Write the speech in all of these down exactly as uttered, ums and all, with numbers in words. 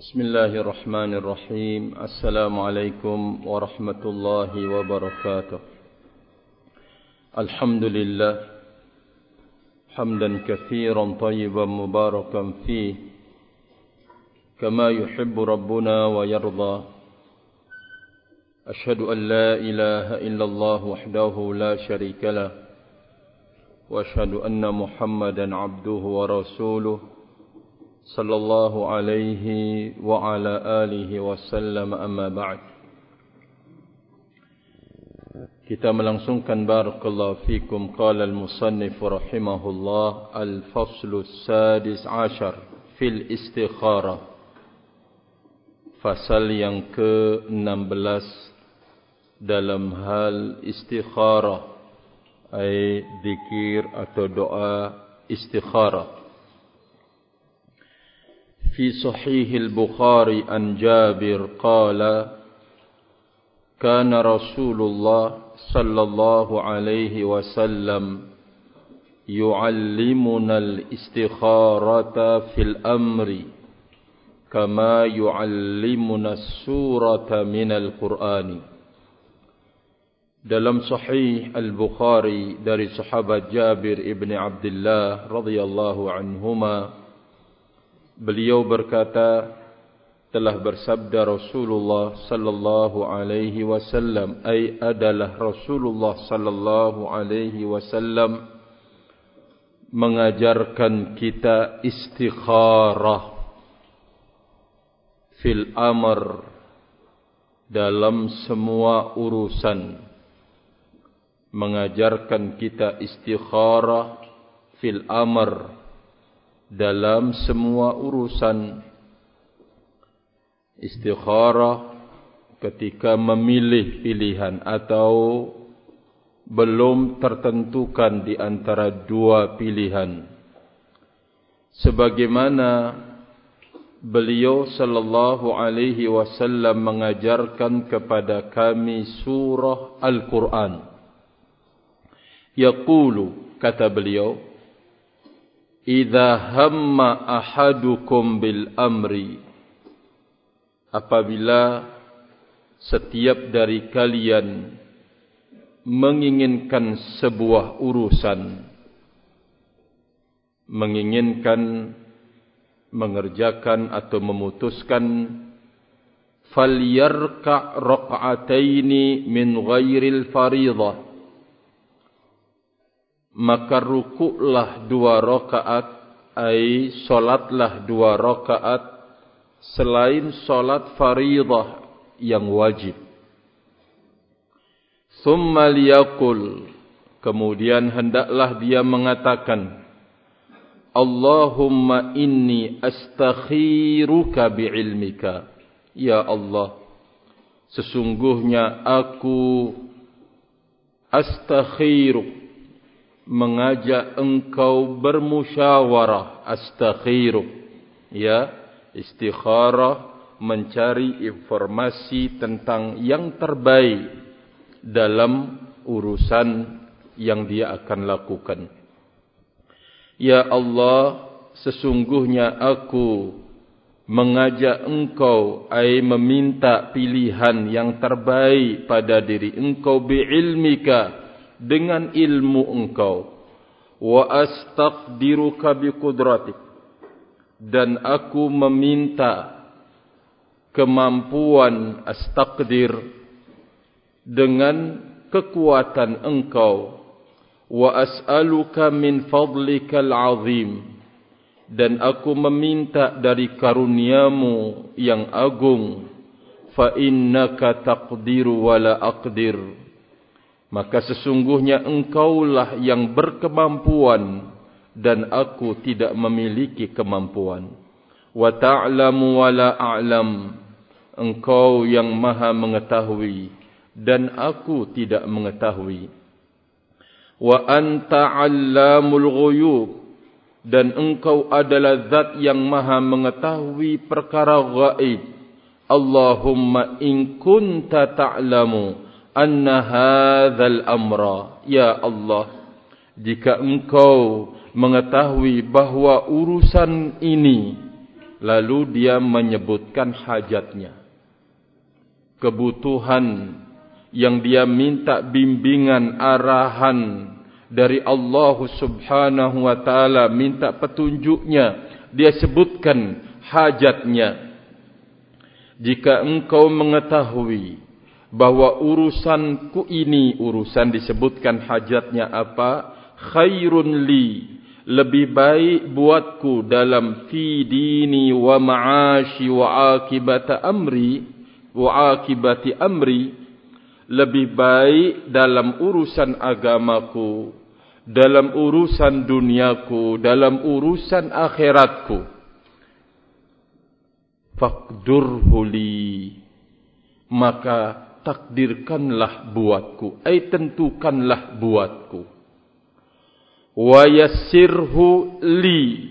Bismillahirrahmanirrahim. Assalamualaikum warahmatullahi wabarakatuh. Alhamdulillah hamdan katsiran tayyiban mubarakan fihi kama yuhibbu rabbuna wa yarda. Ashhadu an la ilaha illallah wahdahu la syarika lah wa ashhadu anna Muhammadan abduhu wa rasuluh sallallahu alaihi wa ala alihi wasallam, amma ba'd. Kita melangsungkan barakallahu fikum qala al-musannif rahimahullah al-faslu as-sadis ashar fil istikharah, fasal yang ke enam belas dalam hal istikharah, ay zikir atau doa istikharah. في صحيح البخاري عن جابر قال كان رسول الله صلى الله عليه وسلم يعلمنا الاستخارة في الأمر كما يعلمنا السورة من القرآن. Dalam Sahih Al-Bukhari dari sahabat Jabir ibn Abdullah radhiyallahu anhuma, beliau berkata, telah bersabda Rasulullah sallallahu alaihi wasallam, ay adalah Rasulullah sallallahu alaihi wasallam mengajarkan kita istikharah fil amr, dalam semua urusan. Mengajarkan kita istikharah fil amr, dalam semua urusan. Istikharah ketika memilih pilihan atau belum tertentukan di antara dua pilihan. Sebagaimana beliau sallallahu alaihi wasallam mengajarkan kepada kami surah Al-Quran. Yaqulu, kata beliau, idza hamma ahadukum bil amri, apabila setiap dari kalian menginginkan sebuah urusan, menginginkan mengerjakan atau memutuskan, falyarka' raq'ataini min ghairil fariḍah, maka rukuklah dua rakaat, ay solatlah dua rakaat selain solat faridah yang wajib. Thumma liyaqul, kemudian hendaklah dia mengatakan, Allahumma inni astakhiruka bi'ilmika, ya Allah, sesungguhnya aku astakhiru, mengajak engkau bermusyawarah. Astakhiru, ya, istikharah, mencari informasi tentang yang terbaik dalam urusan yang dia akan lakukan. Ya Allah, sesungguhnya aku mengajak engkau, ay meminta pilihan yang terbaik pada diri engkau, bi'ilmika, dengan ilmu engkau, wa astaqdiruka biqudratik, dan aku meminta kemampuan, astaqdir, dengan kekuatan engkau, wa as'aluka min fadlikal azim, dan aku meminta dari karuniamu yang agung, fa innaka taqdiru wa la aqdir, maka sesungguhnya engkaulah yang berkemampuan dan aku tidak memiliki kemampuan. Wa ta'lamu wa la a'lam, engkau yang maha mengetahui dan aku tidak mengetahui. Wa anta 'allamul ghuyub, dan engkau adalah zat yang maha mengetahui perkara gaib. Allahumma in kunta ta'lamu anna hadzal amra, ya Allah, jika engkau mengetahui bahwa urusan ini Lalu dia menyebutkan hajatnya, kebutuhan yang dia minta bimbingan, arahan dari Allah Subhanahu wa taala, minta petunjuknya. Dia sebutkan hajatnya. Jika engkau mengetahui bahwa urusanku ini, urusan disebutkan hajatnya apa? Khairun li, lebih baik buatku dalam fi dini wa ma'ashi wa akibata amri, wa akibati amri, lebih baik dalam urusan agamaku, dalam urusan duniaku, dalam urusan akhiratku. Faqdurhu li, maka takdirkanlah buatku, ay tentukanlah buatku. Wa yassirhu li,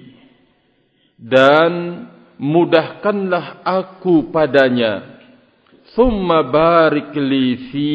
dan mudahkanlah aku padanya. Thumma barik li fi,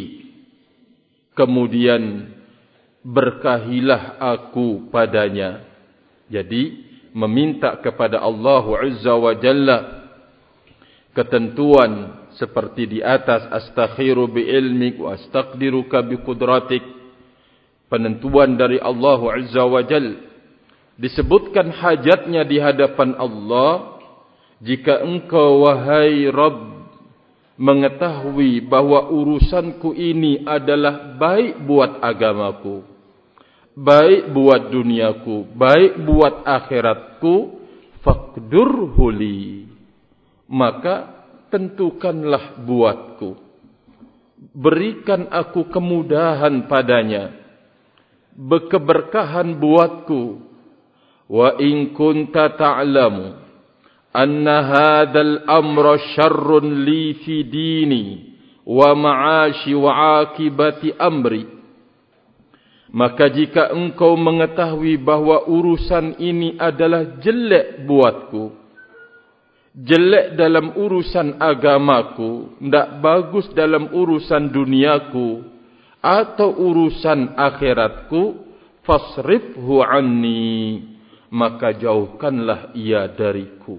kemudian berkahilah aku padanya. Jadi meminta kepada Allah Azza wa Jalla ketentuan seperti di atas, astakhiru bi ilmik wa astaqdiruka bi qudratik, penentuan dari Allah Azza wa Jalla. Disebutkan hajatnya di hadapan Allah. Jika engkau wahai Rabb mengetahui bahwa urusanku ini adalah baik buat agamaku, baik buat duniaku, baik buat akhiratku, faqdurhu li, maka tentukanlah buatku, berikan aku kemudahan padanya, keberkahan buatku. Wa in kunta ta'lamu anna hadzal amra syarrun li fi dini wa ma'ashi wa akibati amri, maka jika engkau mengetahui bahwa urusan ini adalah jelek buatku, jelek dalam urusan agamaku, tidak bagus dalam urusan duniaku atau urusan akhiratku, fasrifhu anni, maka jauhkanlah ia dariku.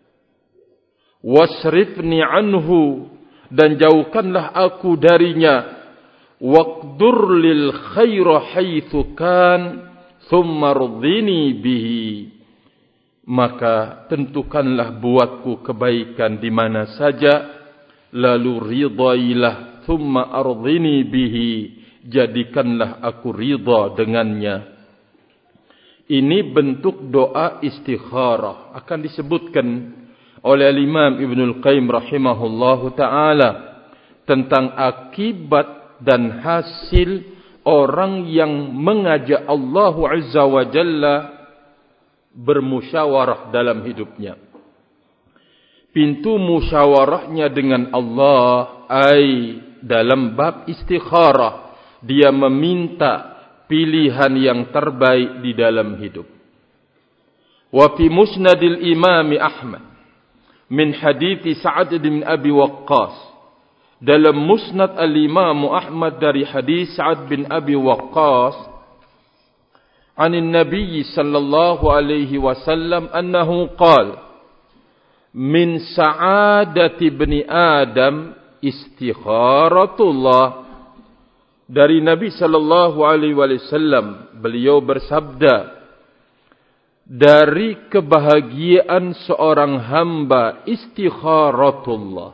Wasrifni anhu, dan jauhkanlah aku darinya. Waqdur lil khaira haitsu kan, thumma rdini bihi, maka tentukanlah buatku kebaikan di mana saja, lalu ridailah, thumma ardini bihi, jadikanlah aku ridha dengannya. Ini bentuk doa istikharah, akan disebutkan oleh Imam Ibnul Qayyim rahimahullahu ta'ala tentang akibat dan hasil orang yang mengajak Allah Azza wa Jalla bermusyawarah dalam hidupnya. Pintu musyawarahnya dengan Allah, ai dalam bab istikharah, dia meminta pilihan yang terbaik di dalam hidup. Wa fi musnadil Imam Ahmad min hadithi Sa'ad bin Abi Waqqas, dalam musnad al-Imam Ahmad dari hadis Sa'ad bin Abi Waqqas, anin Nabi sallallahu alaihi wasallam annahu qala, min sa'adati ibni Adam istikharatullah. Dari Nabi sallallahu alaihi wasallam, beliau bersabda, dari kebahagiaan seorang hamba istikharatullah,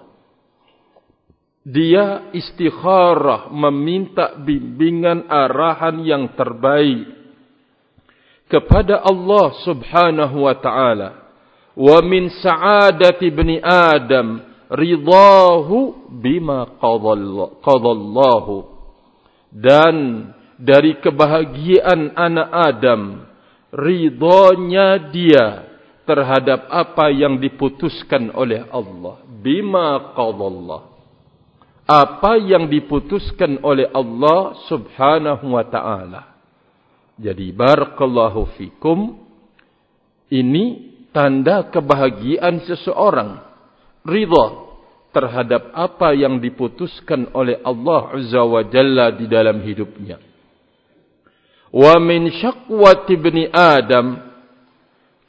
dia istikharah, meminta bimbingan arahan yang terbaik kepada Allah Subhanahu wa ta'ala. Wa min sa'adati ibni Adam ridahu bima qadallahu, dan dari kebahagiaan anak Adam, ridhonya dia terhadap apa yang diputuskan oleh Allah. Bima qadallah, apa yang diputuskan oleh Allah Subhanahu wa ta'ala. Jadi barakallahu fikum, ini tanda kebahagiaan seseorang, ridha terhadap apa yang diputuskan oleh Allah Azza wa Jalla di dalam hidupnya. Wa min syakwati ibni Adam,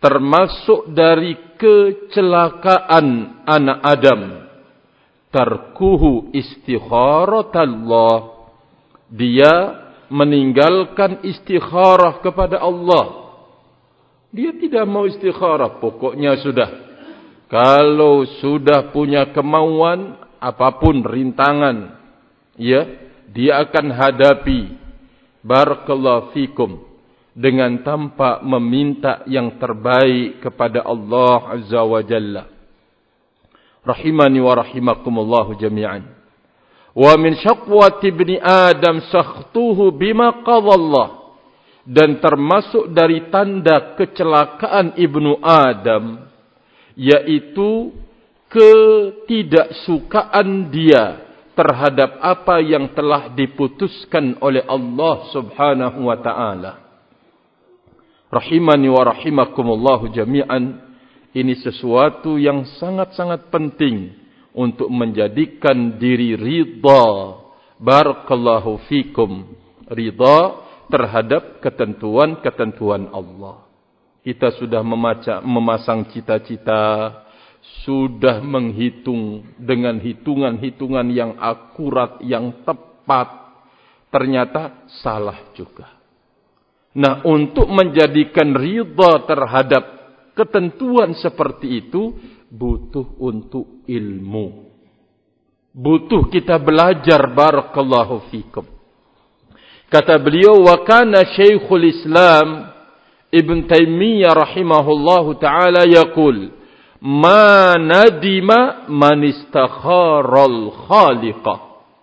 termasuk dari kecelakaan anak Adam, tarkuhu istikharatallah, dia meninggalkan istikharah kepada Allah. Dia tidak mau istikharah, pokoknya sudah. Kalau sudah punya kemauan, apapun rintangan, ya, dia akan hadapi. Barakallahu fikum, dengan tanpa meminta yang terbaik kepada Allah Azza wa Jalla. Rahimani wa rahimakumullahu jami'an. Wa min syaqwati ibni Adam sakhtuhu bima qadallah. Dan termasuk dari tanda kecelakaan ibnu Adam, yaitu ketidaksukaan dia terhadap apa yang telah diputuskan oleh Allah Subhanahu wa ta'ala. Rahimani wa rahimakumullahu jami'an. Ini sesuatu yang sangat-sangat penting untuk menjadikan diri ridha, barakallahu fikum, ridha terhadap ketentuan-ketentuan Allah. Kita sudah memaca, memasang cita-cita, sudah menghitung dengan hitungan-hitungan yang akurat, yang tepat, ternyata salah juga. Nah, untuk menjadikan ridha terhadap ketentuan seperti itu, butuh untuk ilmu. Butuh kita belajar, barakallahu fikum. Kata beliau, wa kana Syekhul Islam Ibn Taimiyah rahimahullahu ta'ala yaqul, ma nadima man istakharal khaliqah.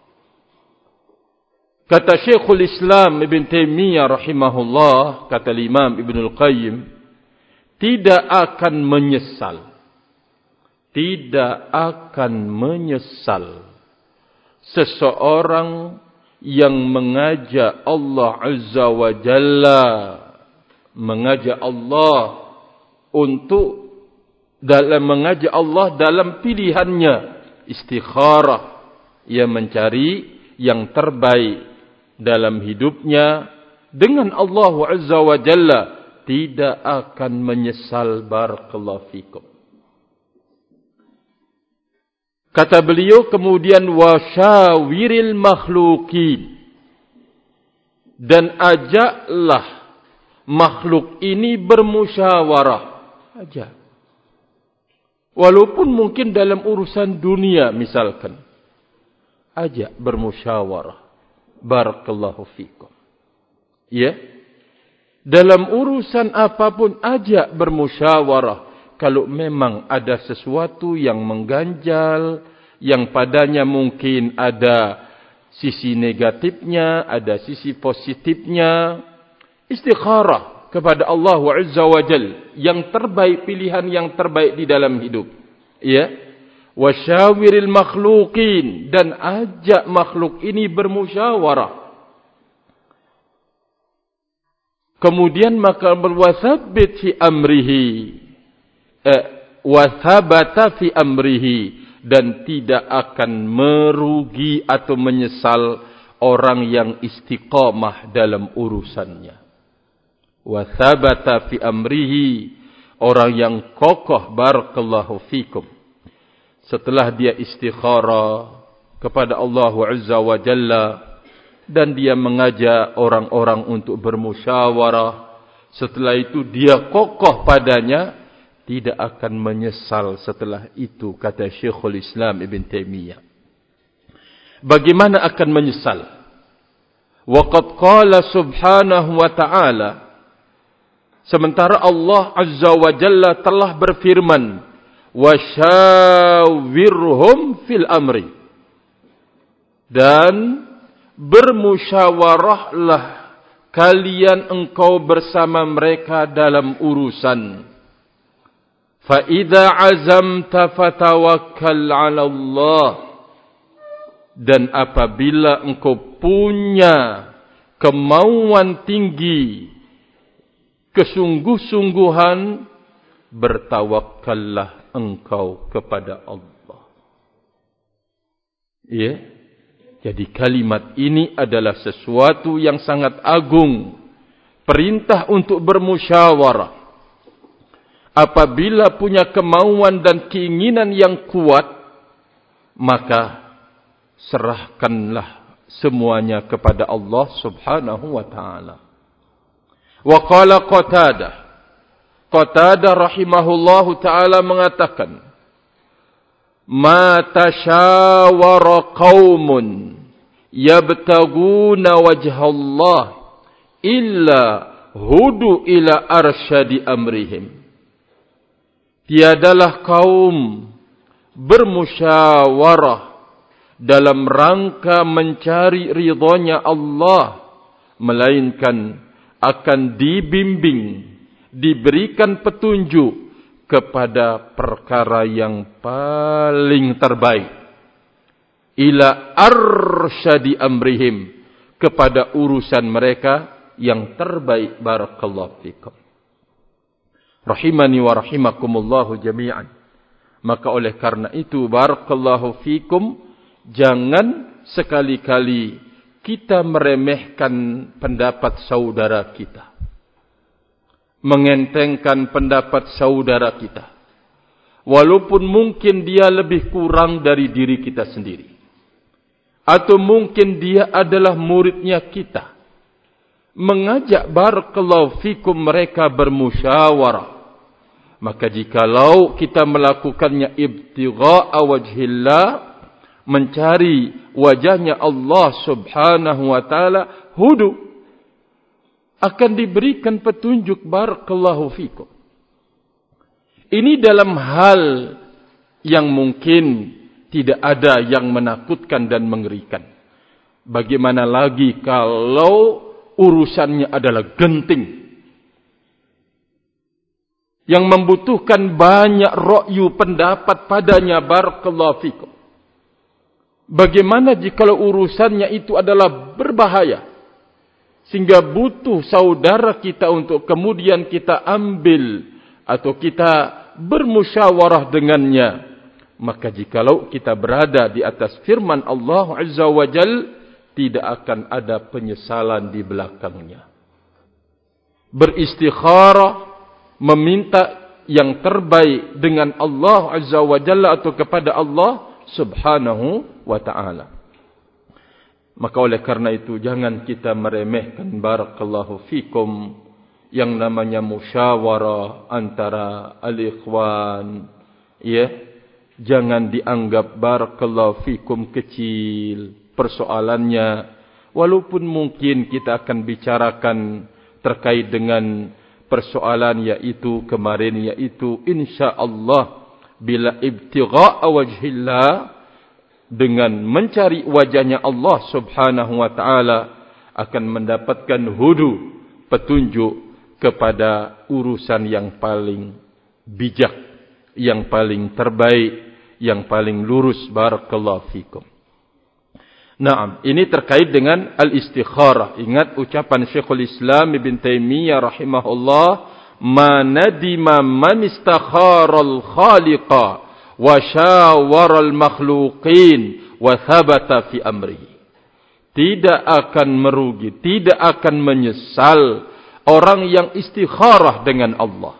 Kata Syekhul Islam Ibn Taimiyah rahimahullah, kata Imam Ibn Al-Qayyim, tidak akan menyesal. Tidak akan menyesal seseorang yang mengajak Allah Azza wa Jalla, mengajak Allah untuk dalam mengajak Allah dalam pilihannya, istikharah, ia mencari yang terbaik dalam hidupnya dengan Allah Azza wa Jalla, tidak akan menyesal. Barakallahu fikum. Kata beliau kemudian, wasyawiril makhluqin, dan ajaklah makhluk ini bermusyawarah. Ajak. Walaupun mungkin dalam urusan dunia misalkan, ajak bermusyawarah. Barakallahu fikum. Ya. Dalam urusan apapun ajak bermusyawarah. Kalau memang ada sesuatu yang mengganjal, yang padanya mungkin ada sisi negatifnya, ada sisi positifnya, istikharah kepada Allah Azza wa Jal, yang terbaik, pilihan yang terbaik di dalam hidup. Ya. Wasyawiril makhluqin, dan ajak makhluk ini bermusyawarah. Kemudian maka berwathabit fi amrihi, eh, wathabata fi amrihi, dan tidak akan merugi atau menyesal orang yang istiqamah dalam urusannya. Wathabata fi amrihi, orang yang kokoh, barakallahu fikum. Setelah dia istikharah kepada Allah Azza wa Jalla, dan dia mengajak orang-orang untuk bermusyawarah, setelah itu dia kokoh padanya, tidak akan menyesal setelah itu, kata Syekhul Islam Ibn Taimiyah. Bagaimana akan menyesal? Waqad qala subhanahu wa ta'ala, sementara Allah Azza wa Jalla telah berfirman, wasyawirhum fil amri, dan bermusyawarahlah kalian engkau bersama mereka dalam urusan. Fa idza azamta fatawakkal 'ala Allah, dan apabila engkau punya kemauan tinggi, kesungguh-sungguhan, bertawakkallah engkau kepada Allah. Ya. Jadi kalimat ini adalah sesuatu yang sangat agung. Perintah untuk bermusyawarah. apabila punya kemauan dan keinginan yang kuat, maka serahkanlah semuanya kepada Allah Subhanahu wa taala. Wa qala Qatadah, Qatadah rahimahullahu taala mengatakan, "Ma tashawara qaumun yabtaguna wajhallah illa hudu ila arsyadi amrihim." Tiadalah kaum bermusyawarah dalam rangka mencari ridhonya Allah, melainkan akan dibimbing, diberikan petunjuk kepada perkara yang paling terbaik. Ila arsyadi amrihim, kepada urusan mereka yang terbaik. Barakallahu fikum. Rahimani wa rahimakumullahu jami'an. Maka oleh karena itu, barakallahu fikum, jangan sekali-kali kita meremehkan pendapat saudara kita, mengentengkan pendapat saudara kita, walaupun mungkin dia lebih kurang dari diri kita sendiri, atau mungkin dia adalah muridnya kita. Mengajak barakallahu fikum mereka bermusyawarah. Maka jikalau kita melakukannya ibtigha'a wajhillah, mencari wajahnya Allah Subhanahu wa taala, hudu, akan diberikan petunjuk. Barakallahu fikum. Ini dalam hal yang mungkin tidak ada yang menakutkan dan mengerikan. Bagaimana lagi kalau urusannya adalah genting, yang membutuhkan banyak ra'yu pendapat padanya. Barakallahu fikum. Bagaimana jikalau urusannya itu adalah berbahaya, sehingga butuh saudara kita untuk kemudian kita ambil atau kita bermusyawarah dengannya. Maka jikalau kita berada di atas firman Allah Azza wa Jal, tidak akan ada penyesalan di belakangnya. Beristikharah, meminta yang terbaik dengan Allah Azza wa Jalla atau kepada Allah Subhanahu wa ta'ala. Maka oleh karena itu, jangan kita meremehkan barakallahu fikum yang namanya musyawarah antara al-ikhwan. Ya, jangan dianggap barakallahu fikum kecil persoalannya, walaupun mungkin kita akan bicarakan terkait dengan persoalan yaitu kemarin, yaitu insyaallah bila ibtigha'a wajhillah, dengan mencari wajahnya Allah Subhanahu wa taala, akan mendapatkan hudu, petunjuk kepada urusan yang paling bijak, yang paling terbaik, yang paling lurus. Barakallahu fikum. Naam, ini terkait dengan al-istikharah. Ingat ucapan Syekhul Islam Ibn Taimiyah rahimahullah, "Ma nadima man istakhara al-khaliqa wa syawara al-makhluqin wa thabata fi amrihi." Tidak akan merugi, tidak akan menyesal orang yang istikharah dengan Allah,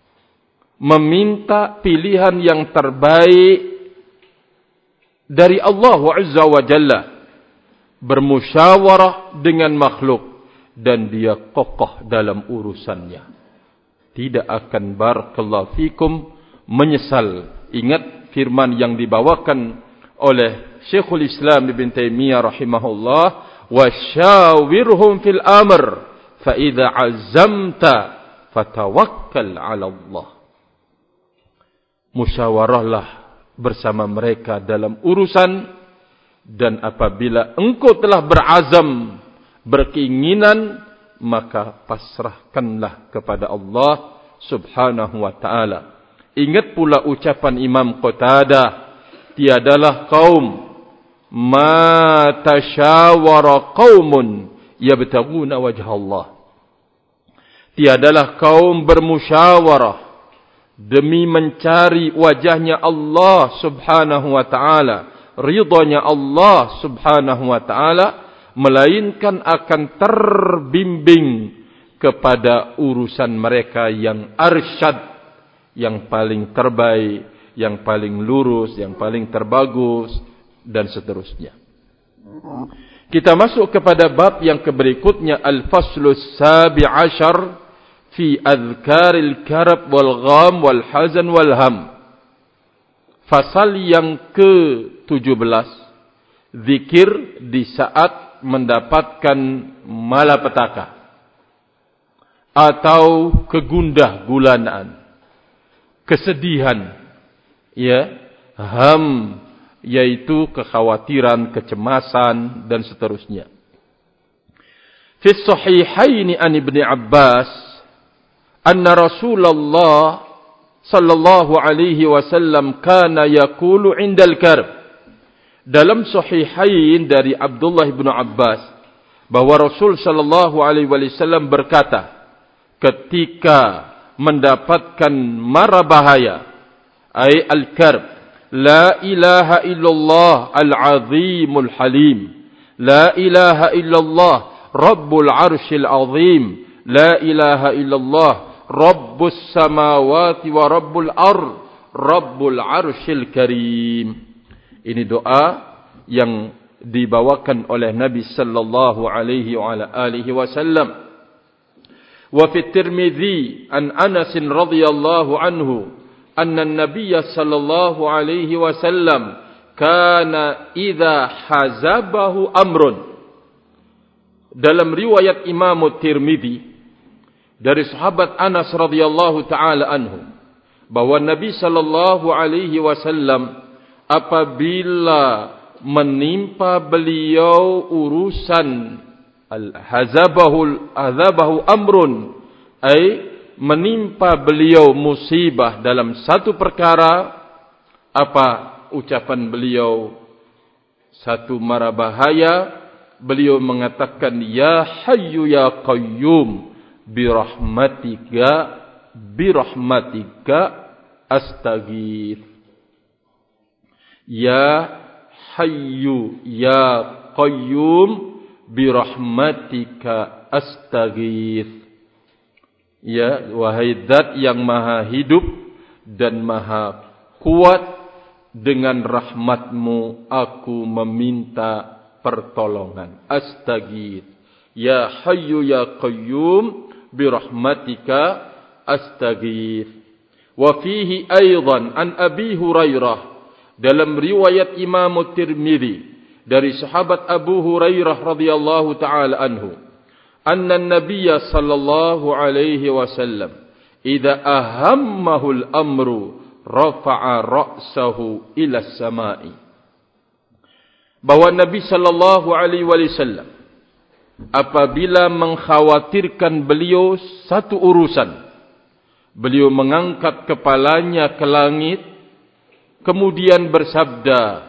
meminta pilihan yang terbaik dari Allah Azza wa Jalla, bermusyawarah dengan makhluk, dan dia kokoh dalam urusannya. Tidak akan barakallahu fikum menyesal. Ingat firman yang dibawakan oleh Syekhul Islam Ibn Taimiyah rahimahullah, "Wasyawirhum fil amr, fa idza azamta fatawakkal 'ala Allah." Musyawarahlah bersama mereka dalam urusan, dan apabila engkau telah berazam, berkeinginan, maka pasrahkanlah kepada Allah Subhanahu wa ta'ala. Ingat pula ucapan Imam Qatadah, tiadalah kaum ma tashawara qaumun yabtaguna wajha Allah. Tiadalah kaum bermusyawarah demi mencari wajahnya Allah Subhanahu wa ta'ala, ridhonya Allah Subhanahu wa ta'ala, melainkan akan terbimbing kepada urusan mereka yang arsyad, yang paling terbaik, yang paling lurus, yang paling terbagus, dan seterusnya. Kita masuk kepada bab yang berikutnya, Al-Faslus Sabi Ashar fi Adhkaril Karab wal Gham wal Hazan wal Ham. Fasal yang ke tujuh belas, zikir di saat mendapatkan malapetaka atau kegundah gulanaan, kesedihan, ya, ham, yaitu kekhawatiran, kecemasan, dan seterusnya. Fi sahihaini an Ibnu Abbas anna Rasulullah sallallahu alaihi wasallam kana yaqulu 'indal karb. Dalam sahihain dari Abdullah bin Abbas bahwa Rasul sallallahu alaihi wasallam berkata ketika mendapatkan mara bahaya, ay al-karb, la ilaha illallah al-azimul halim, la ilaha illallah rabbul arshil azim, la ilaha illallah rabbus samawati wa rabbul ar rabbul arshil karim. Ini doa yang dibawakan oleh Nabi sallallahu alaihi wa ala alihi wasallam. Wa fi Tirmidzi an Anas radhiyallahu anhu anna an-nabiy sallallahu alaihi wasallam kana idza hazabahu amrun. Dalam riwayat Imam Tirmidzi dari sahabat Anas radhiyallahu taala anhu bahwa Nabi sallallahu alaihi wasallam apabila menimpa beliau urusan al-hazabahu azabahu amrun, ay menimpa beliau musibah dalam satu perkara, apa ucapan beliau? Satu mara bahaya, beliau mengatakan ya hayyu ya qayyum birahmatika birahmatika astaghith. Ya hayyu ya qayyum birahmatika astaghith. Ya, wahai zat yang maha hidup dan maha kuat, dengan rahmatmu aku meminta pertolongan. Astaghith. Ya hayyu ya qayyum birahmatika astaghith. Wa fihi aidan an Abi Hurairah, dalam riwayat Imam Tirmidzi dari sahabat Abu Hurairah radhiyallahu taala anhu, anna an-nabiy sallallahu alaihi wasallam idza ahammahu al-amru rafa'a ra'sahu ila as-sama'i. Bahwa Nabi sallallahu alaihi wasallam apabila mengkhawatirkan beliau satu urusan, beliau mengangkat kepalanya ke langit, kemudian bersabda,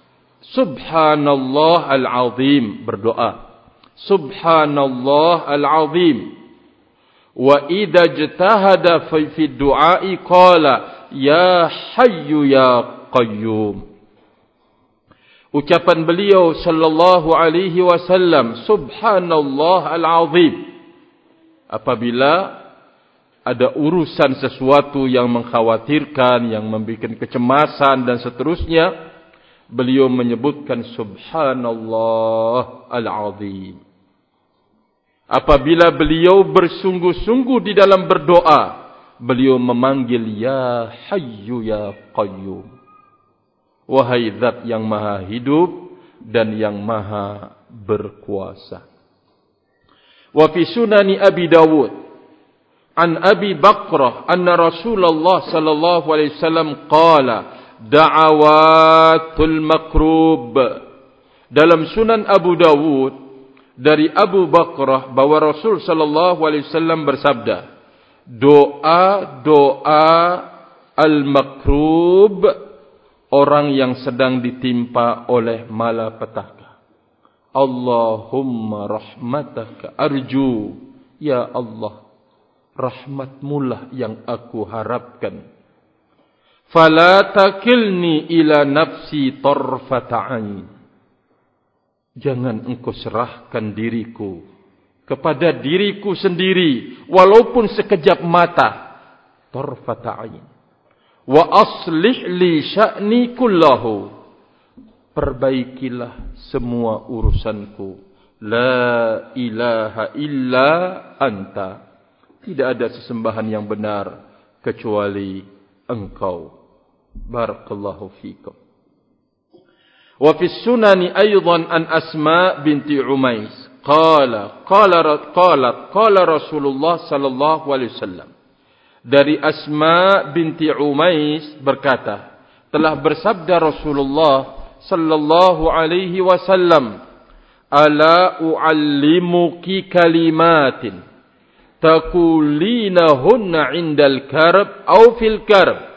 Subhanallah al-azim, berdoa, Subhanallah al-azim. Wa idza ijtahada fi du'ai qala ya hayyu ya qayyum. Ucapan beliau sallallahu alaihi wasallam, Subhanallah al-azim, apabila ada urusan sesuatu yang mengkhawatirkan, yang membuat kecemasan dan seterusnya, beliau menyebutkan Subhanallah al-azim. Apabila beliau bersungguh-sungguh di dalam berdoa, beliau memanggil ya hayyu ya qayyum, wahai zat yang maha hidup dan yang maha berkuasa. Wa fi sunani Abi Dawud an Abi Bakrah anna Rasulullah sallallahu alaihi wasallam qala da'awatul makrub. Dalam Sunan Abu Dawud dari Abu Bakrah bahwa Rasul sallallahu alaihi wasallam bersabda, doa-doa al-makrub, orang yang sedang ditimpa oleh malapetaka. Allahumma rahmataka arju, ya Allah, rahmatmulah yang aku harapkan. Fala takilni ila nafsi tarfata ain. Jangan engkau serahkan diriku kepada diriku sendiri walaupun sekejap mata. Tarfata ain. wa aslih li sya'ni kullahu. Perbaikilah semua urusanku. La ilaha illa anta. Tidak ada sesembahan yang benar kecuali engkau. Barakallahu fikum. Wa fi sunani aydan an Asma binti Umais qala qala qala qala Rasulullah sallallahu alaihi wasallam. Dari Asma binti Umais berkata, telah bersabda Rasulullah sallallahu alaihi wasallam, ala uallimuki kalimatin taqulinahunna 'indal karb aw fil karb.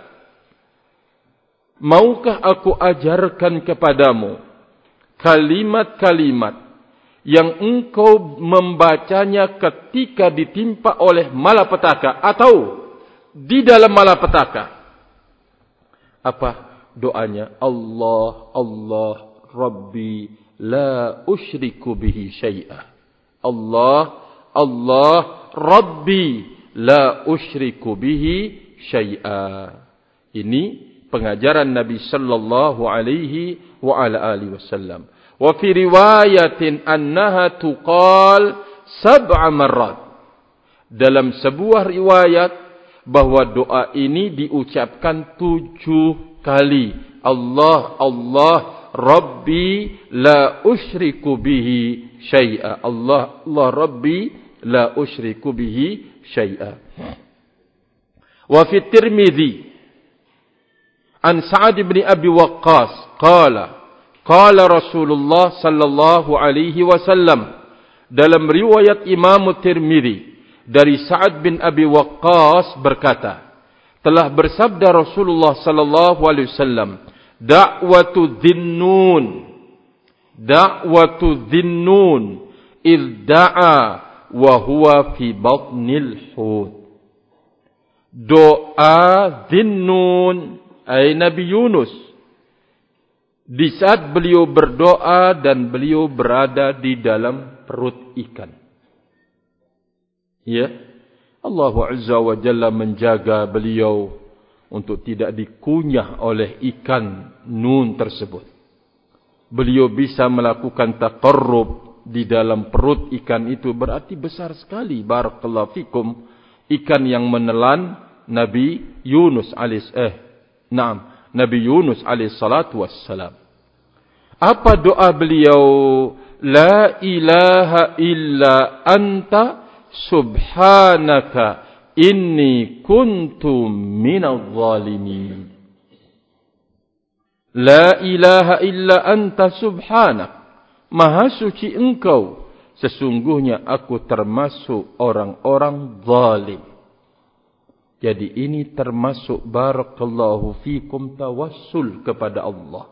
Maukah aku ajarkan kepadamu kalimat-kalimat yang engkau membacanya ketika ditimpa oleh malapetaka atau di dalam malapetaka? Apa doanya? Allah, Allah, Rabbi, la usyriku bihi syai'ah. Allah, Allah, Rabbi, la usyriku bihi syai'ah. Ini pengajaran Nabi sallallahu alaihi wa ala alihi wasallam. Wa fi riwayatin annaha tuqal sab'a marrat. Dalam sebuah riwayat bahwa doa ini diucapkan tujuh kali. Allah, Allah, Rabbi, la usyriku bihi syai'a. Allah, Allah, Rabbi, la usyriku bihi syai'a. Wa fi Tirmidzi an Sa'ad bin Abi Waqqas qala qala Rasulullah sallallahu alaihi wasallam. Dalam riwayat Imam Tirmidzi dari Sa'ad bin Abi Waqqas berkata, telah bersabda Rasulullah sallallahu alaihi wasallam, da'watu dhinnun da'watu dhinnun idh da'a wa huwa fi batnil hut. Doa Dhinnun ay Nabi Yunus di saat beliau berdoa dan beliau berada di dalam perut ikan. Ya, Allah Azza wa Jalla menjaga beliau untuk tidak dikunyah oleh ikan nun tersebut. Beliau bisa melakukan taqarrub di dalam perut ikan itu, berarti besar sekali. Barakallahu fikum. Ikan yang menelan Nabi Yunus alaih eh Naam, Nabi Yunus alaihi salatu wassalam. Apa doa beliau? La ilaha illa anta subhanaka inni kuntu minadh zalimin. La ilaha illa anta subhanak. Maha suci engkau, sesungguhnya aku termasuk orang-orang zalim. Jadi ini termasuk barakallahu fikum tawassul kepada Allah.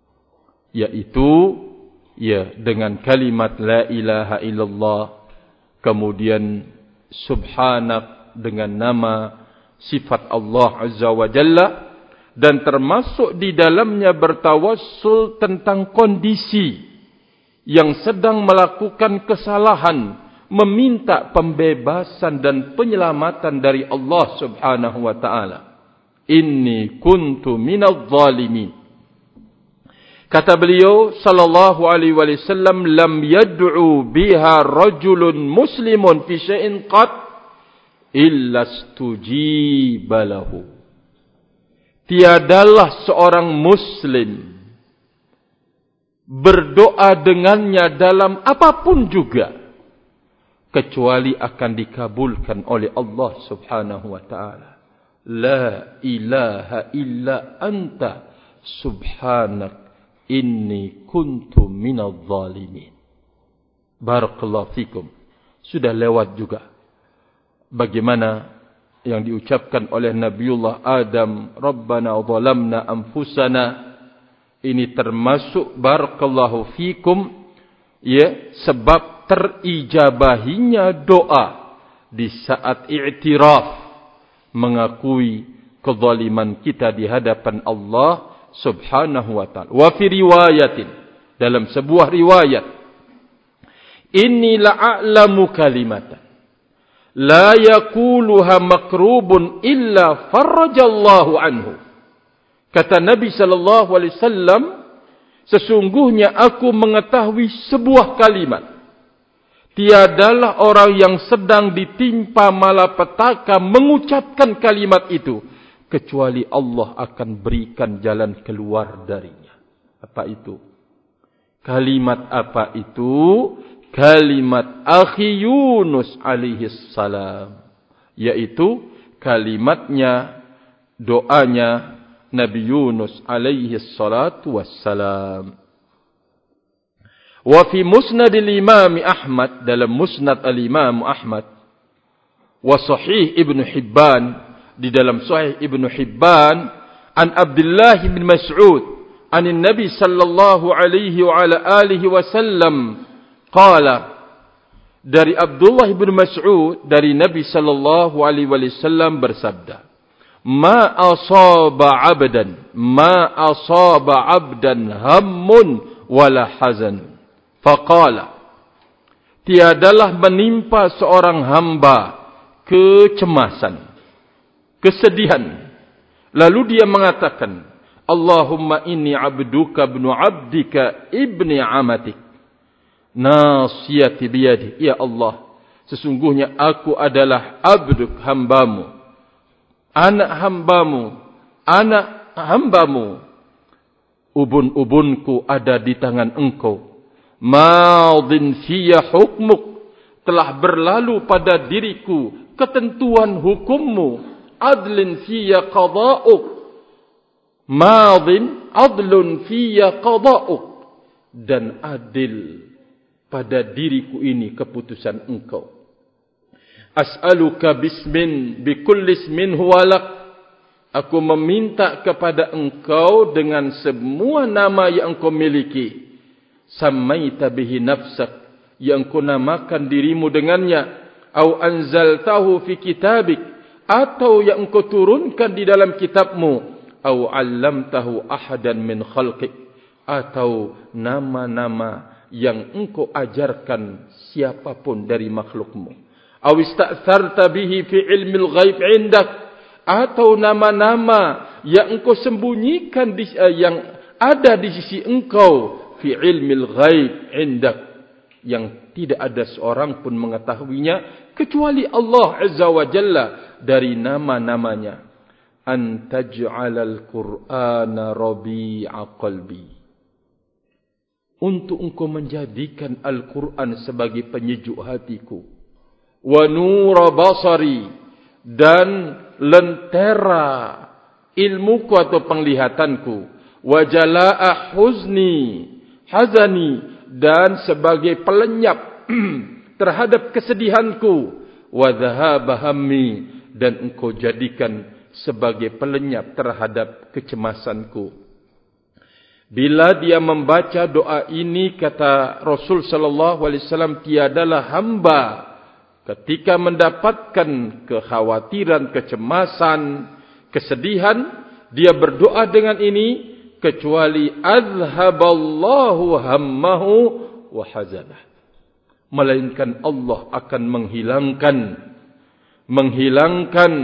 Yaitu ya dengan kalimat la ilaha illallah, kemudian subhanak dengan nama sifat Allah Azza wa Jalla, dan termasuk di dalamnya bertawassul tentang kondisi yang sedang melakukan kesalahan, meminta pembebasan dan penyelamatan dari Allah Subhanahu wa taala. Inni kuntu minadh zalimin. Kata beliau sallallahu alaihi wasallam, lam yad'u biha rajulun muslimun fi syai'in qat illa stujiba lahu. Tiadalah seorang muslim berdoa dengannya dalam apapun juga kecuali akan dikabulkan oleh Allah Subhanahu wa taala. La ilaha illa anta subhanak inni kuntu minadh zalimin. Barakallahu fikum. Sudah lewat juga bagaimana yang diucapkan oleh Nabiullah Adam, Rabbana zalamna anfusana. Ini termasuk barakallahu fikum ya, sebab terijabahinya doa di saat i'tiraf, mengakui kezaliman kita di hadapan Allah Subhanahu wa ta'ala. Wa fi riwayatin, dalam sebuah riwayat, inni la'alamu kalimatan la yaquluha makrubun illa farajallahu anhu. Kata Nabi sallallahu alaihi wasallam, sesungguhnya aku mengetahui sebuah kalimat. Tiadalah orang yang sedang ditimpa malapetaka mengucapkan kalimat itu, kecuali Allah akan berikan jalan keluar darinya. Apa itu? Kalimat apa itu? Kalimat akhi Yunus alaihi salam. Yaitu kalimatnya, doanya Nabi Yunus alaihi salatu wassalam. Wa fi musnad al-imam Ahmad, dalam musnad al-imam Ahmad, wa sahih Ibn Hibban, di dalam sahih Ibn Hibban, an Abdullah bin Mas'ud an Nabi sallallahu alaihi wa ala alihi wasallam qala, dari Abdullah bin Mas'ud dari Nabi sallallahu alaihi wasallam bersabda, ma asaba 'abdan ma asaba 'abdan hammun wala hazan. Faqala, tiadalah menimpa seorang hamba kecemasan, kesedihan. Lalu dia mengatakan, Allahumma inni abduka ibnu abdika ibni amatik, nasiyati biyadi. Ya Allah, sesungguhnya aku adalah abduk, hambamu, anak hambamu, anak hambamu. Ubun-ubunku ada di tangan engkau. Madin fiyya hukmuk, telah berlalu pada diriku ketentuan hukummu. Adlin fiyya qada'uk, madin adlun fiyya qada'uk, dan adil pada diriku ini keputusan engkau. As'aluka bismin bikulli ismin huwa lak, aku meminta kepada engkau dengan semua nama yang engkau miliki. Samaita bihi nafsak, yang kau namakan dirimu dengannya. Au anzaltahu fi kitabik, atau yang engkau turunkan di dalam kitabmu. Au allamtahu ahadan min khalqik, atau nama-nama yang engkau ajarkan siapapun dari makhlukmu. Au ista'tharta bihi fi ilmil ghaib indak, atau nama-nama yang engkau sembunyikan di, uh, yang ada di sisi engkau, fi ilmil ghaib indak, yang tidak ada seorang pun mengetahuinya kecuali Allah Azza wa Jalla dari nama-namanya. An taj'alal Qur'ana rabi'a qalbi, untuk engkau menjadikan Al-Quran sebagai penyejuk hatiku. Wa nura basari, dan lentera ilmuku atau penglihatanku. Wa jalaa huzni hazani, dan sebagai pelenyap terhadap kesedihanku. Wa dhahaba hammi, dan engkau jadikan sebagai pelenyap terhadap kecemasanku. Bila dia membaca doa ini, kata Rasul sallallahu alaihi wasallam, tiadalah hamba ketika mendapatkan kekhawatiran, kecemasan, kesedihan, dia berdoa dengan ini, kecuali azhaballahu hammahu wa hazanah, melainkan Allah akan menghilangkan menghilangkan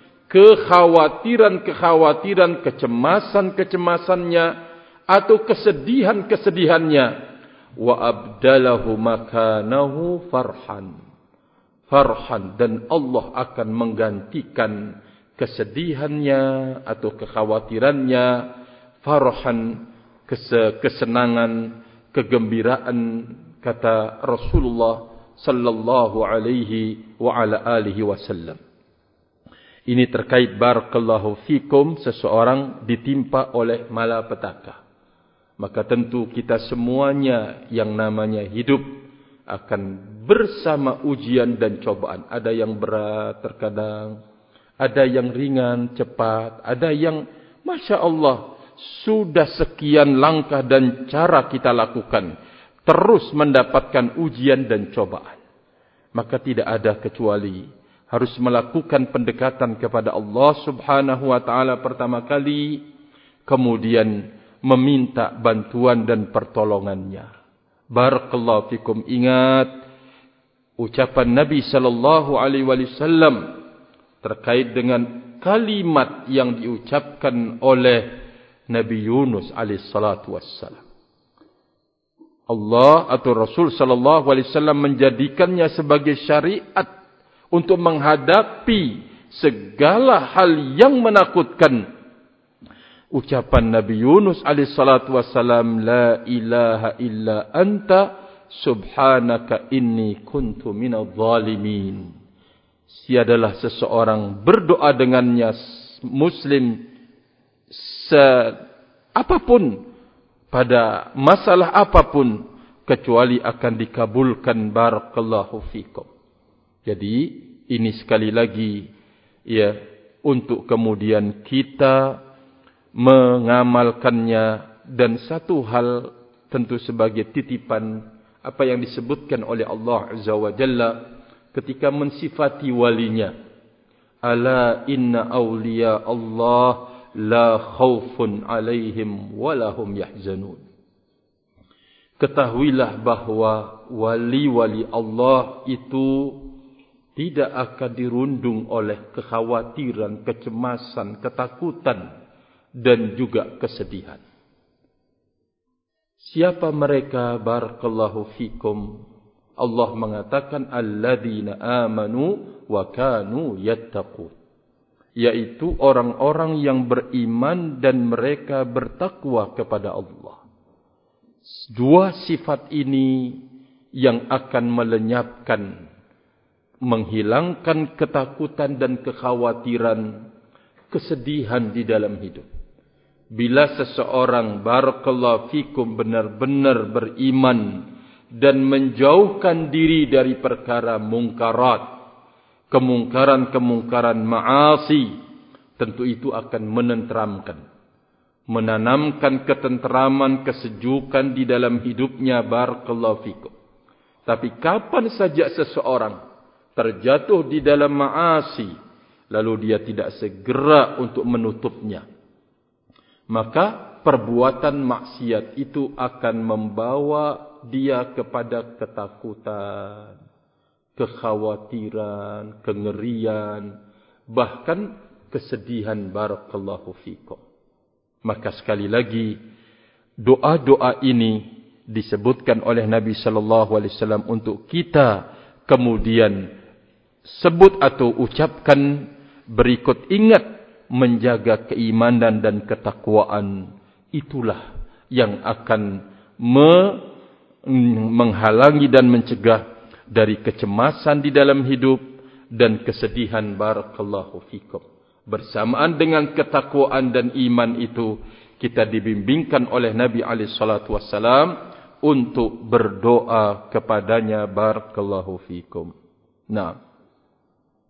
kekhawatiran-kekhawatiran, kecemasan-kecemasannya atau kesedihan-kesedihannya. Wa abdalahu makanahu farhan farhan, dan Allah akan menggantikan kesedihannya atau kekhawatirannya farhan, kesenangan, kegembiraan, kata Rasulullah sallallahu alaihi wa ala alihi wasallam. Ini terkait barakallahu fikum, seseorang ditimpa oleh malapetaka. Maka tentu kita semuanya yang namanya hidup akan bersama ujian dan cobaan. Ada yang berat terkadang, ada yang ringan, cepat, ada yang Masya Allah, sudah sekian langkah dan cara kita lakukan, terus mendapatkan ujian dan cobaan. Maka tidak ada kecuali harus melakukan pendekatan kepada Allah subhanahu wa ta'ala pertama kali, kemudian meminta bantuan dan pertolongannya. Barakallahu fikum. Ingat, ucapan Nabi sallallahu alaihi wasallam terkait dengan kalimat yang diucapkan oleh Nabi Yunus alaihi salatu wassalam. Allah atau Rasul sallallahu alaihi wasallam menjadikannya sebagai syariat untuk menghadapi segala hal yang menakutkan. Ucapan Nabi Yunus alaihi salatu wassalam, la ilaha illa anta subhanaka inni kuntu minadh dhalimin. Siadalah seseorang berdoa dengannya muslim se apapun pada masalah apapun kecuali akan dikabulkan. Barakallahu fikum. Jadi ini sekali lagi ya untuk kemudian kita mengamalkannya, dan satu hal tentu sebagai titipan apa yang disebutkan oleh Allah Azza wa Jalla ketika mensifati walinya, ala inna awliya Allah la khawfun alaihim walahum yahzanun. Ketahuilah bahwa wali-wali Allah itu tidak akan dirundung oleh kekhawatiran, kecemasan, ketakutan dan juga kesedihan. Siapa mereka? Barakallahu fikum. Allah mengatakan alladzina amanu wa kanu yattaqun, yaitu orang-orang yang beriman dan mereka bertakwa kepada Allah. Dua sifat ini yang akan melenyapkan, menghilangkan ketakutan dan kekhawatiran, kesedihan di dalam hidup. Bila seseorang barakallahu fikum benar-benar beriman dan menjauhkan diri dari perkara mungkarat, kemungkaran-kemungkaran ma'asi, tentu itu akan menenteramkan, menanamkan ketenteraman, kesejukan di dalam hidupnya. Barakallahu fikum. Tapi kapan saja seseorang terjatuh di dalam ma'asi, lalu dia tidak segera untuk menutupnya, maka perbuatan maksiat itu akan membawa dia kepada ketakutan, kekhawatiran, kengerian, bahkan kesedihan. Barakallahu fikum. Maka sekali lagi, doa-doa ini disebutkan oleh Nabi sallallahu alaihi wasallam untuk kita kemudian sebut atau ucapkan berikut. Ingat, menjaga keimanan dan ketakwaan itulah yang akan me menghalangi dan mencegah dari kecemasan di dalam hidup dan kesedihan. Barakallahu fikum. Bersamaan dengan ketakwaan dan iman itu, kita dibimbingkan oleh Nabi alaihi salatu wassalam untuk berdoa kepadanya. Barakallahu fikum. Nah,